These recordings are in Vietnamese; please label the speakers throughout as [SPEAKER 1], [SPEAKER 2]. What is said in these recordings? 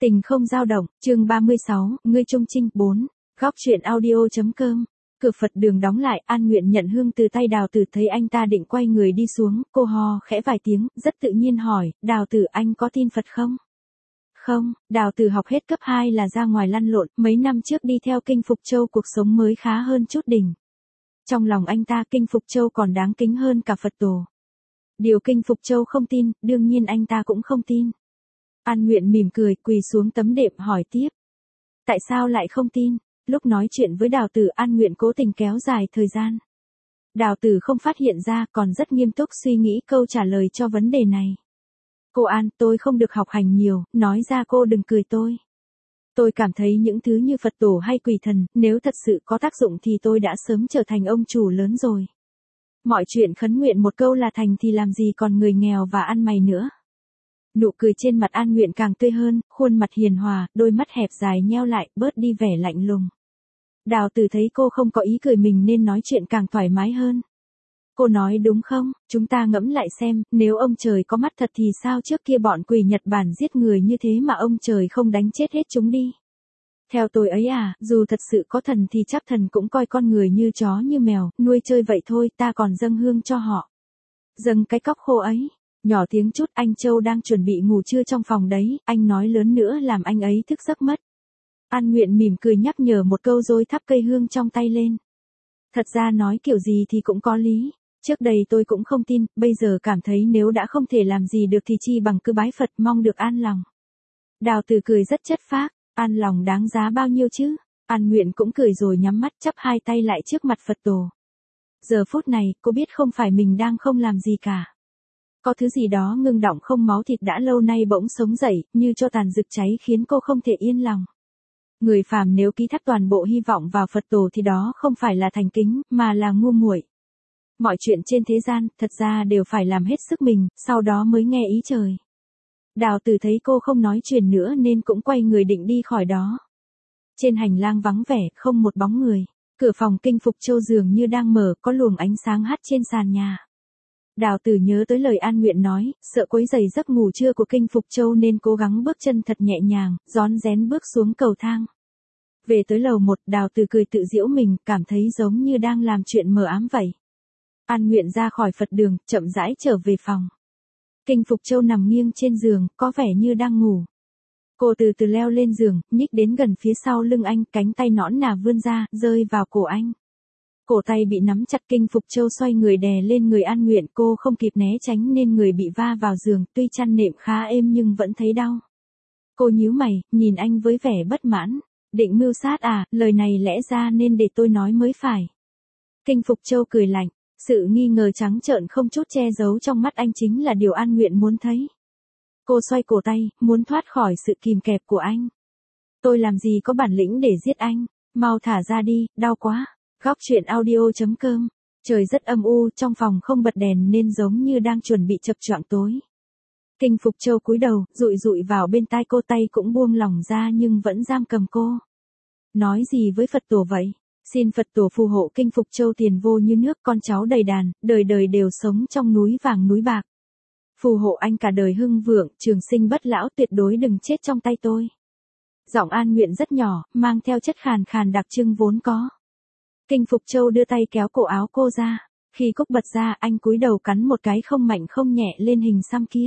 [SPEAKER 1] Tình không dao động, chương 36, ngươi trung trinh, 4. Góc truyện audio.com. Cửa Phật đường đóng lại, An Nguyện nhận hương từ tay Đào Tử, thấy anh ta định quay người đi xuống, cô ho khẽ vài tiếng, rất tự nhiên hỏi, Đào Tử, anh có tin Phật không? Không, Đào Tử học hết cấp 2 là ra ngoài lăn lộn, mấy năm trước đi theo Kinh Phục Châu cuộc sống mới khá hơn chút đỉnh. Trong lòng anh ta Kinh Phục Châu còn đáng kính hơn cả Phật tổ. Điều Kinh Phục Châu không tin, đương nhiên anh ta cũng không tin. An Nguyện mỉm cười, quỳ xuống tấm đệm hỏi tiếp. Tại sao lại không tin? Lúc nói chuyện với Đào Tử, An Nguyện cố tình kéo dài thời gian. Đào Tử không phát hiện ra, còn rất nghiêm túc suy nghĩ câu trả lời cho vấn đề này. Cô An, tôi không được học hành nhiều, nói ra cô đừng cười tôi. Tôi cảm thấy những thứ như Phật tổ hay quỷ thần, nếu thật sự có tác dụng thì tôi đã sớm trở thành ông chủ lớn rồi. Mọi chuyện khấn nguyện một câu là thành thì làm gì còn người nghèo và ăn mày nữa. Nụ cười trên mặt An Nguyện càng tươi hơn, khuôn mặt hiền hòa, đôi mắt hẹp dài nheo lại, bớt đi vẻ lạnh lùng. Đào Tử thấy cô không có ý cười mình nên nói chuyện càng thoải mái hơn. Cô nói đúng không, chúng ta ngẫm lại xem, nếu ông trời có mắt thật thì sao trước kia bọn quỷ Nhật Bản giết người như thế mà ông trời không đánh chết hết chúng đi. Theo tôi ấy à, dù thật sự có thần thì chắc thần cũng coi con người như chó như mèo, nuôi chơi vậy thôi, ta còn dâng hương cho họ. Dâng cái cóc khô ấy. Nhỏ tiếng chút, anh Châu đang chuẩn bị ngủ trưa trong phòng đấy, anh nói lớn nữa làm anh ấy thức giấc mất. An Nguyện mỉm cười nhắc nhở một câu rồi thắp cây hương trong tay lên. Thật ra nói kiểu gì thì cũng có lý. Trước đây tôi cũng không tin, bây giờ cảm thấy nếu đã không thể làm gì được thì chi bằng cứ bái Phật mong được an lòng. Đào Tử cười rất chất phác, an lòng đáng giá bao nhiêu chứ? An Nguyện cũng cười rồi nhắm mắt chắp hai tay lại trước mặt Phật tổ. Giờ phút này, cô biết không phải mình đang không làm gì cả. Có thứ gì đó ngưng đọng không máu thịt đã lâu nay bỗng sống dậy, như cho tàn rực cháy khiến cô không thể yên lòng. Người phàm nếu ký thác toàn bộ hy vọng vào Phật tổ thì đó không phải là thành kính, mà là ngu muội. Mọi chuyện trên thế gian, thật ra đều phải làm hết sức mình, sau đó mới nghe ý trời. Đào Tử thấy cô không nói chuyện nữa nên cũng quay người định đi khỏi đó. Trên hành lang vắng vẻ, không một bóng người. Cửa phòng Kinh Phục Châu dường như đang mở, có luồng ánh sáng hắt trên sàn nhà. Đào Tử nhớ tới lời An Nguyện nói, sợ quấy rầy giấc ngủ trưa của Kinh Phục Châu nên cố gắng bước chân thật nhẹ nhàng, rón rén bước xuống cầu thang. Về tới lầu 1, Đào Tử cười tự giễu mình, cảm thấy giống như đang làm chuyện mờ ám vậy. An Nguyện ra khỏi Phật đường, chậm rãi trở về phòng. Kinh Phục Châu nằm nghiêng trên giường, có vẻ như đang ngủ. Cô từ từ leo lên giường, nhích đến gần phía sau lưng anh, cánh tay nõn nà vươn ra, rơi vào cổ anh. Cổ tay bị nắm chặt, Kinh Phục Châu xoay người đè lên người An Nguyện, cô không kịp né tránh nên người bị va vào giường, tuy chăn nệm khá êm nhưng vẫn thấy đau. Cô nhíu mày, nhìn anh với vẻ bất mãn. Định mưu sát à, lời này lẽ ra nên để tôi nói mới phải. Kinh Phục Châu cười lạnh, sự nghi ngờ trắng trợn không chút che giấu trong mắt anh chính là điều An Nguyện muốn thấy. Cô xoay cổ tay, muốn thoát khỏi sự kìm kẹp của anh. Tôi làm gì có bản lĩnh để giết anh, mau thả ra đi, đau quá. Góc truyện audio.com. Trời rất âm u, trong phòng không bật đèn nên giống như đang chuẩn bị chập choạng tối. Kinh Phục Châu cúi đầu, dụi dụi vào bên tai cô, tay cũng buông lỏng ra nhưng vẫn giam cầm cô. Nói gì với Phật tổ vậy? Xin Phật tổ phù hộ Kinh Phục Châu tiền vô như nước, con cháu đầy đàn, đời đời đều sống trong núi vàng núi bạc. Phù hộ anh cả đời hưng vượng, trường sinh bất lão, tuyệt đối đừng chết trong tay tôi. Giọng An Nguyện rất nhỏ, mang theo chất khàn khàn đặc trưng vốn có. Kinh Phục Châu đưa tay kéo cổ áo cô ra. Khi cúc bật ra, anh cúi đầu cắn một cái không mạnh không nhẹ lên hình xăm kia.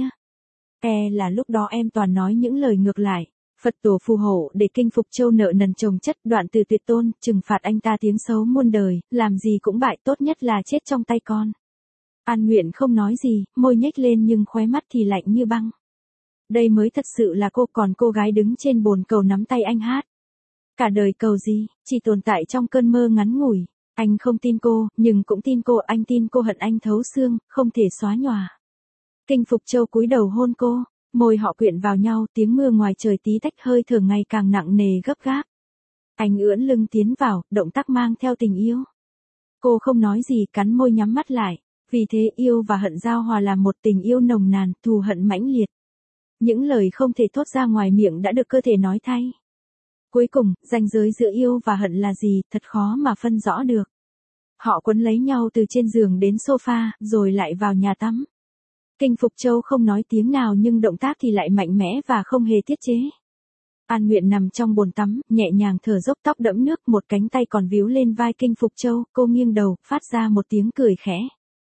[SPEAKER 1] Là lúc đó em toàn nói những lời ngược lại. Phật tổ phù hộ để Kinh Phục Châu nợ nần chồng chất, đoạn từ tuyệt tôn, trừng phạt anh ta tiếng xấu muôn đời, làm gì cũng bại, tốt nhất là chết trong tay con. An Nguyện không nói gì, môi nhếch lên nhưng khóe mắt thì lạnh như băng. Đây mới thật sự là cô, còn cô gái đứng trên bồn cầu nắm tay anh hát. Cả đời cầu gì, chỉ tồn tại trong cơn mơ ngắn ngủi. Anh không tin cô, nhưng cũng tin cô, anh tin cô hận anh thấu xương, không thể xóa nhòa. Kinh Phục Châu cúi đầu hôn cô, môi họ quyện vào nhau, tiếng mưa ngoài trời tí tách, hơi thở ngày càng nặng nề gấp gáp. Anh ưỡn lưng tiến vào, động tác mang theo tình yêu. Cô không nói gì, cắn môi nhắm mắt lại, vì thế yêu và hận giao hòa là một tình yêu nồng nàn, thù hận mãnh liệt. Những lời không thể thốt ra ngoài miệng đã được cơ thể nói thay. Cuối cùng, ranh giới giữa yêu và hận là gì, thật khó mà phân rõ được. Họ quấn lấy nhau từ trên giường đến sofa, rồi lại vào nhà tắm. Kinh Phục Châu không nói tiếng nào nhưng động tác thì lại mạnh mẽ và không hề tiết chế. An Nguyện nằm trong bồn tắm, nhẹ nhàng thở dốc, tóc đẫm nước, một cánh tay còn víu lên vai Kinh Phục Châu, cô nghiêng đầu, phát ra một tiếng cười khẽ.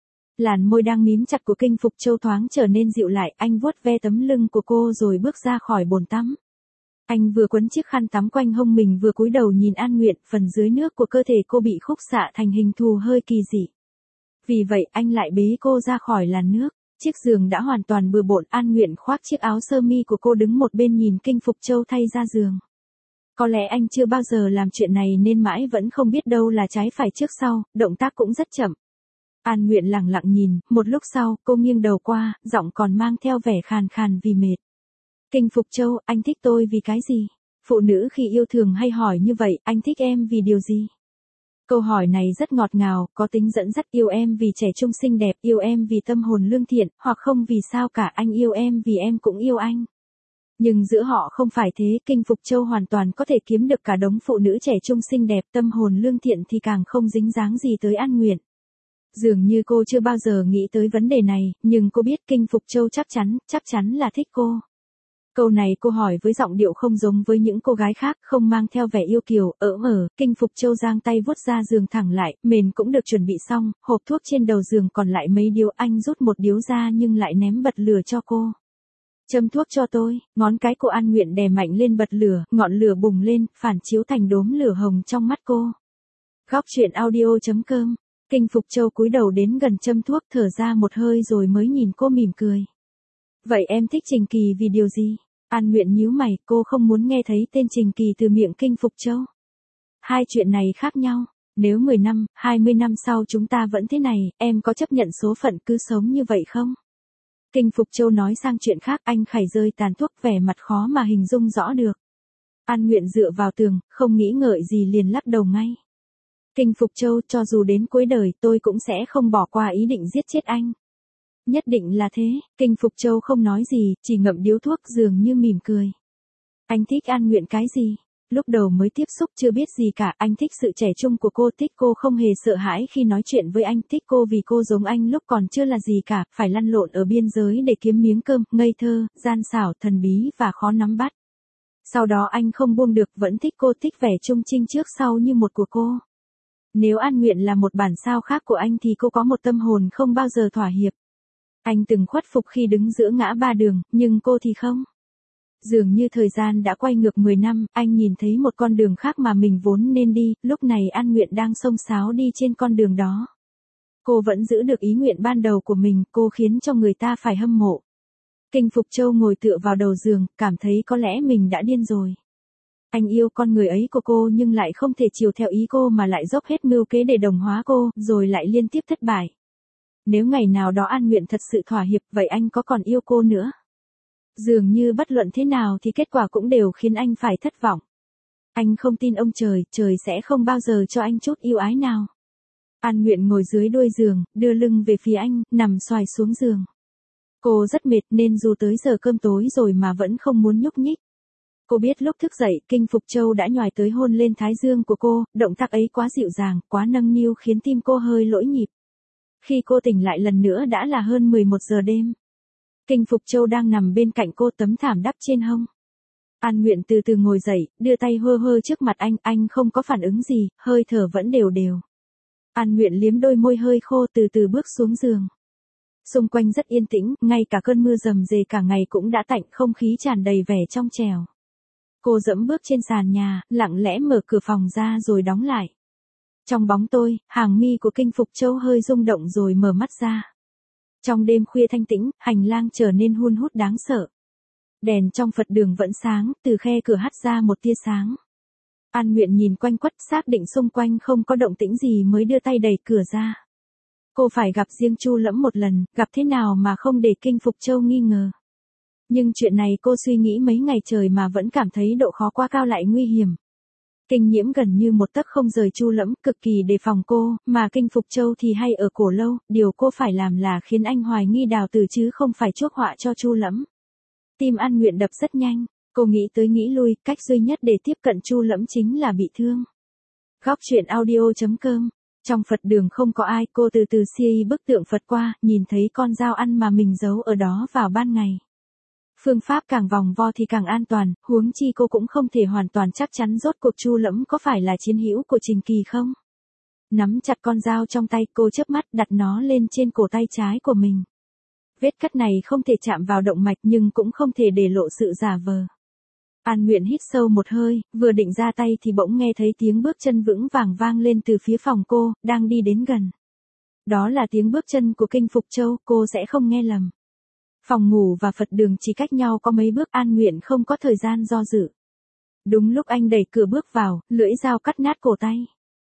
[SPEAKER 1] Làn môi đang mím chặt của Kinh Phục Châu thoáng trở nên dịu lại, anh vuốt ve tấm lưng của cô rồi bước ra khỏi bồn tắm. Anh vừa quấn chiếc khăn tắm quanh hông mình vừa cúi đầu nhìn An Nguyện, phần dưới nước của cơ thể cô bị khúc xạ thành hình thù hơi kỳ dị. Vì vậy anh lại bế cô ra khỏi làn nước. Chiếc giường đã hoàn toàn bừa bộn, An Nguyện khoác chiếc áo sơ mi của cô đứng một bên nhìn Kinh Phục Châu thay ra giường. Có lẽ anh chưa bao giờ làm chuyện này nên mãi vẫn không biết đâu là trái phải trước sau, động tác cũng rất chậm. An Nguyện lặng lặng nhìn, một lúc sau, cô nghiêng đầu qua, giọng còn mang theo vẻ khàn khàn vì mệt. Kinh Phục Châu, anh thích tôi vì cái gì? Phụ nữ khi yêu thường hay hỏi như vậy, anh thích em vì điều gì? Câu hỏi này rất ngọt ngào, có tính dẫn dắt, yêu em vì trẻ trung xinh đẹp, yêu em vì tâm hồn lương thiện, hoặc không vì sao cả, anh yêu em vì em cũng yêu anh. Nhưng giữa họ không phải thế, Kinh Phục Châu hoàn toàn có thể kiếm được cả đống phụ nữ trẻ trung xinh đẹp, tâm hồn lương thiện thì càng không dính dáng gì tới An Nguyện. Dường như cô chưa bao giờ nghĩ tới vấn đề này, nhưng cô biết Kinh Phục Châu chắc chắn là thích cô. Câu này cô hỏi với giọng điệu không giống với những cô gái khác, không mang theo vẻ yêu kiều, Kinh Phục Châu giang tay vuốt ra giường thẳng lại, mền cũng được chuẩn bị xong, hộp thuốc trên đầu giường còn lại mấy điếu, anh rút một điếu ra nhưng lại ném bật lửa cho cô. Châm thuốc cho tôi, ngón cái của An Nguyện đè mạnh lên bật lửa, ngọn lửa bùng lên, phản chiếu thành đốm lửa hồng trong mắt cô. Góc truyện audio.com. Kinh Phục Châu cúi đầu đến gần châm thuốc, thở ra một hơi rồi mới nhìn cô mỉm cười. Vậy em thích Trình Kỳ vì điều gì? An Nguyện nhíu mày, cô không muốn nghe thấy tên Trình Kỳ từ miệng Kinh Phục Châu. Hai chuyện này khác nhau, nếu 10 năm, 20 năm sau chúng ta vẫn thế này, em có chấp nhận số phận cứ sống như vậy không? Kinh Phục Châu nói sang chuyện khác, anh khải rơi tàn thuốc, vẻ mặt khó mà hình dung rõ được. An Nguyện dựa vào tường, không nghĩ ngợi gì liền lắc đầu ngay. Kinh Phục Châu, cho dù đến cuối đời tôi cũng sẽ không bỏ qua ý định giết chết anh. Nhất định là thế, Kinh Phục Châu không nói gì, chỉ ngậm điếu thuốc dường như mỉm cười. Anh thích An Nguyện cái gì? Lúc đầu mới tiếp xúc chưa biết gì cả, anh thích sự trẻ trung của cô, thích cô không hề sợ hãi khi nói chuyện với anh, thích cô vì cô giống anh lúc còn chưa là gì cả, phải lăn lộn ở biên giới để kiếm miếng cơm, ngây thơ, gian xảo, thần bí và khó nắm bắt. Sau đó anh không buông được, vẫn thích cô, thích vẻ trung trinh trước sau như một của cô. Nếu An Nguyện là một bản sao khác của anh thì cô có một tâm hồn không bao giờ thỏa hiệp. Anh từng khuất phục khi đứng giữa ngã ba đường, nhưng cô thì không. Dường như thời gian đã quay ngược 10 năm, anh nhìn thấy một con đường khác mà mình vốn nên đi, lúc này An Nguyện đang xông xáo đi trên con đường đó. Cô vẫn giữ được ý nguyện ban đầu của mình, cô khiến cho người ta phải hâm mộ. Kinh Phục Châu ngồi tựa vào đầu giường, cảm thấy có lẽ mình đã điên rồi. Anh yêu con người ấy của cô nhưng lại không thể chiều theo ý cô mà lại dốc hết mưu kế để đồng hóa cô, rồi lại liên tiếp thất bại. Nếu ngày nào đó An Nguyện thật sự thỏa hiệp, vậy anh có còn yêu cô nữa? Dường như bất luận thế nào thì kết quả cũng đều khiến anh phải thất vọng. Anh không tin ông trời, trời sẽ không bao giờ cho anh chút yêu ái nào. An Nguyện ngồi dưới đuôi giường, đưa lưng về phía anh, nằm xoài xuống giường. Cô rất mệt nên dù tới giờ cơm tối rồi mà vẫn không muốn nhúc nhích. Cô biết lúc thức dậy, Kinh Phục Châu đã nhoài tới hôn lên thái dương của cô, động tác ấy quá dịu dàng, quá nâng niu khiến tim cô hơi lỗi nhịp. Khi cô tỉnh lại lần nữa đã là hơn 11 giờ đêm. Kinh Phục Châu đang nằm bên cạnh cô, tấm thảm đắp trên hông. An Nguyện từ từ ngồi dậy, đưa tay hơ hơ trước mặt anh không có phản ứng gì, hơi thở vẫn đều đều. An Nguyện liếm đôi môi hơi khô từ từ bước xuống giường. Xung quanh rất yên tĩnh, ngay cả cơn mưa rầm rề cả ngày cũng đã tạnh, không khí tràn đầy vẻ trong trẻo. Cô dẫm bước trên sàn nhà, lặng lẽ mở cửa phòng ra rồi đóng lại. Trong bóng tối, hàng mi của Kinh Phục Châu hơi rung động rồi mở mắt ra. Trong đêm khuya thanh tĩnh, hành lang trở nên hun hút đáng sợ. Đèn trong Phật đường vẫn sáng, từ khe cửa hắt ra một tia sáng. An Nguyện nhìn quanh quất, xác định xung quanh không có động tĩnh gì mới đưa tay đẩy cửa ra. Cô phải gặp riêng Chu Lẫm một lần, gặp thế nào mà không để Kinh Phục Châu nghi ngờ. Nhưng chuyện này cô suy nghĩ mấy ngày trời mà vẫn cảm thấy độ khó quá cao lại nguy hiểm. Kinh Nhiễm gần như một tấc không rời Chu Lẫm, cực kỳ đề phòng cô, mà Kinh Phục Châu thì hay ở cổ lâu, điều cô phải làm là khiến anh hoài nghi Đào Tử chứ không phải chuốc họa cho Chu Lẫm. Tim An Nguyện đập rất nhanh, cô nghĩ tới nghĩ lui, cách duy nhất để tiếp cận Chu Lẫm chính là bị thương. Góc truyện audio.com. Trong Phật đường không có ai, cô từ từ xia bức tượng Phật qua, nhìn thấy con dao ăn mà mình giấu ở đó vào ban ngày. Phương pháp càng vòng vo thì càng an toàn, huống chi cô cũng không thể hoàn toàn chắc chắn rốt cuộc Chu Lẫm có phải là chiến hữu của Trình Kỳ không. Nắm chặt con dao trong tay, cô chớp mắt đặt nó lên trên cổ tay trái của mình. Vết cắt này không thể chạm vào động mạch nhưng cũng không thể để lộ sự giả vờ. An Nguyện hít sâu một hơi, vừa định ra tay thì bỗng nghe thấy tiếng bước chân vững vàng vang lên từ phía phòng cô, đang đi đến gần. Đó là tiếng bước chân của Kinh Phục Châu, cô sẽ không nghe lầm. Phòng ngủ và Phật đường chỉ cách nhau có mấy bước, An Nguyện không có thời gian do dự. Đúng lúc anh đẩy cửa bước vào, lưỡi dao cắt nát cổ tay.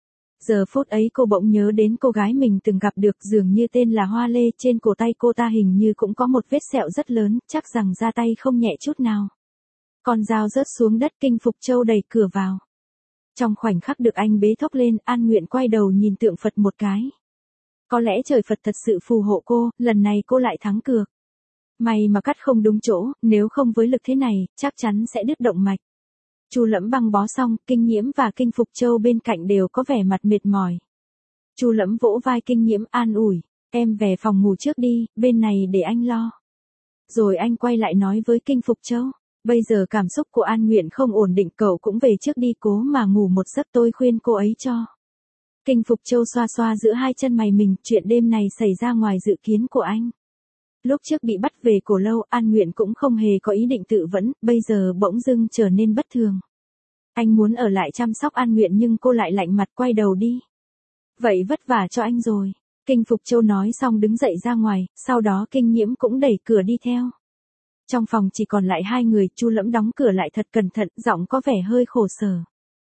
[SPEAKER 1] Giờ phút ấy cô bỗng nhớ đến cô gái mình từng gặp được, dường như tên là Hoa Lê, trên cổ tay cô ta hình như cũng có một vết sẹo rất lớn, chắc rằng ra tay không nhẹ chút nào. Con dao rớt xuống đất, Kinh Phục Châu đẩy cửa vào. Trong khoảnh khắc được anh bế thốc lên, An Nguyện quay đầu nhìn tượng Phật một cái. Có lẽ trời Phật thật sự phù hộ cô, lần này cô lại thắng cược. May mà cắt không đúng chỗ, nếu không với lực thế này, chắc chắn sẽ đứt động mạch. Chu Lẫm băng bó xong, Kinh Nhiễm và Kinh Phục Châu bên cạnh đều có vẻ mặt mệt mỏi. Chu Lẫm vỗ vai Kinh Nhiễm an ủi, em về phòng ngủ trước đi, bên này để anh lo. Rồi anh quay lại nói với Kinh Phục Châu, bây giờ cảm xúc của An Nguyện không ổn định, cậu cũng về trước đi, cố mà ngủ một giấc, tôi khuyên cô ấy cho. Kinh Phục Châu xoa xoa giữa hai chân mày mình, chuyện đêm này xảy ra ngoài dự kiến của anh. Lúc trước bị bắt về Cổ Lâu, An Nguyện cũng không hề có ý định tự vẫn, bây giờ bỗng dưng trở nên bất thường. Anh muốn ở lại chăm sóc An Nguyện nhưng cô lại lạnh mặt quay đầu đi. Vậy vất vả cho anh rồi. Kinh Phục Châu nói xong đứng dậy ra ngoài, sau đó Kinh Nhiễm cũng đẩy cửa đi theo. Trong phòng chỉ còn lại hai người, Chu Lẫm đóng cửa lại thật cẩn thận, giọng có vẻ hơi khổ sở.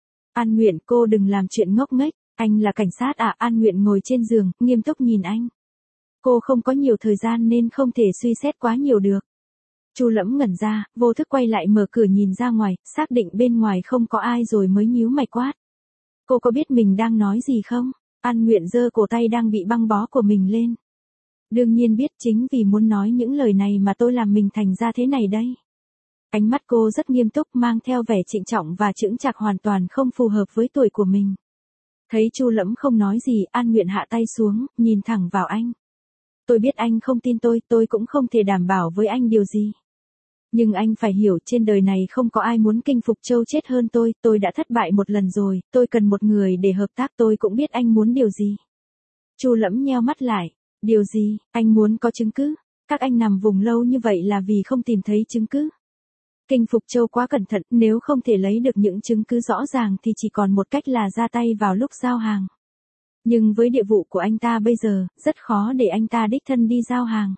[SPEAKER 1] An Nguyện, cô đừng làm chuyện ngốc nghếch, anh là cảnh sát à? An Nguyện ngồi trên giường, nghiêm túc nhìn anh. Cô không có nhiều thời gian nên không thể suy xét quá nhiều được. Chu Lẫm ngẩn ra, vô thức quay lại mở cửa nhìn ra ngoài, xác định bên ngoài không có ai rồi mới nhíu mày quát. Cô có biết mình đang nói gì không? An Nguyện giơ cổ tay đang bị băng bó của mình lên. Đương nhiên biết, chính vì muốn nói những lời này mà tôi làm mình thành ra thế này đây. Ánh mắt cô rất nghiêm túc, mang theo vẻ trịnh trọng và chững chạc, hoàn toàn không phù hợp với tuổi của mình. Thấy Chu Lẫm không nói gì, An Nguyện hạ tay xuống, nhìn thẳng vào anh. Tôi biết anh không tin tôi cũng không thể đảm bảo với anh điều gì. Nhưng anh phải hiểu, trên đời này không có ai muốn Kinh Phục Châu chết hơn tôi đã thất bại một lần rồi, tôi cần một người để hợp tác, tôi cũng biết anh muốn điều gì. Chu Lẫm nheo mắt lại, điều gì, anh muốn có chứng cứ, các anh nằm vùng lâu như vậy là vì không tìm thấy chứng cứ. Kinh Phục Châu quá cẩn thận, nếu không thể lấy được những chứng cứ rõ ràng thì chỉ còn một cách là ra tay vào lúc giao hàng. Nhưng với địa vụ của anh ta bây giờ, rất khó để anh ta đích thân đi giao hàng.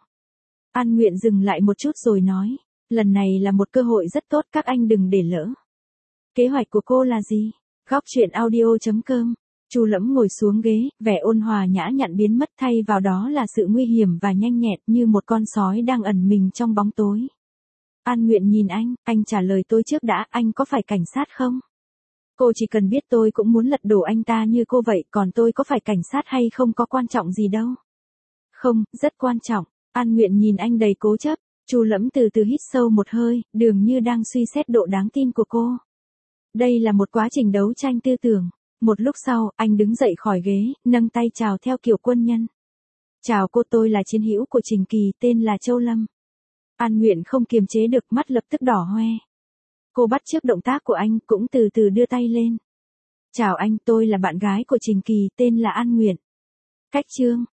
[SPEAKER 1] An Nguyện dừng lại một chút rồi nói, lần này là một cơ hội rất tốt, các anh đừng để lỡ. Kế hoạch của cô là gì? Góc truyện audio.com. Chu Lẫm ngồi xuống ghế, vẻ ôn hòa nhã nhặn biến mất, thay vào đó là sự nguy hiểm và nhanh nhẹn, như một con sói đang ẩn mình trong bóng tối. An Nguyện nhìn anh trả lời tôi trước đã, anh có phải cảnh sát không? Cô chỉ cần biết tôi cũng muốn lật đổ anh ta như cô vậy, còn tôi có phải cảnh sát hay không có quan trọng gì đâu. Không, rất quan trọng. An Nguyện nhìn anh đầy cố chấp. Chu Lẫm từ từ hít sâu một hơi, dường như đang suy xét độ đáng tin của cô. Đây là một quá trình đấu tranh tư tưởng. Một lúc sau, anh đứng dậy khỏi ghế, nâng tay chào theo kiểu quân nhân. Chào cô, tôi là chiến hữu của Trình Kỳ, tên là Châu Lâm. An Nguyện không kiềm chế được, mắt lập tức đỏ hoe. Cô bắt chước động tác của anh, cũng từ từ đưa tay lên. Chào anh, tôi là bạn gái của Trình Kỳ, tên là An Nguyện. Cách chương.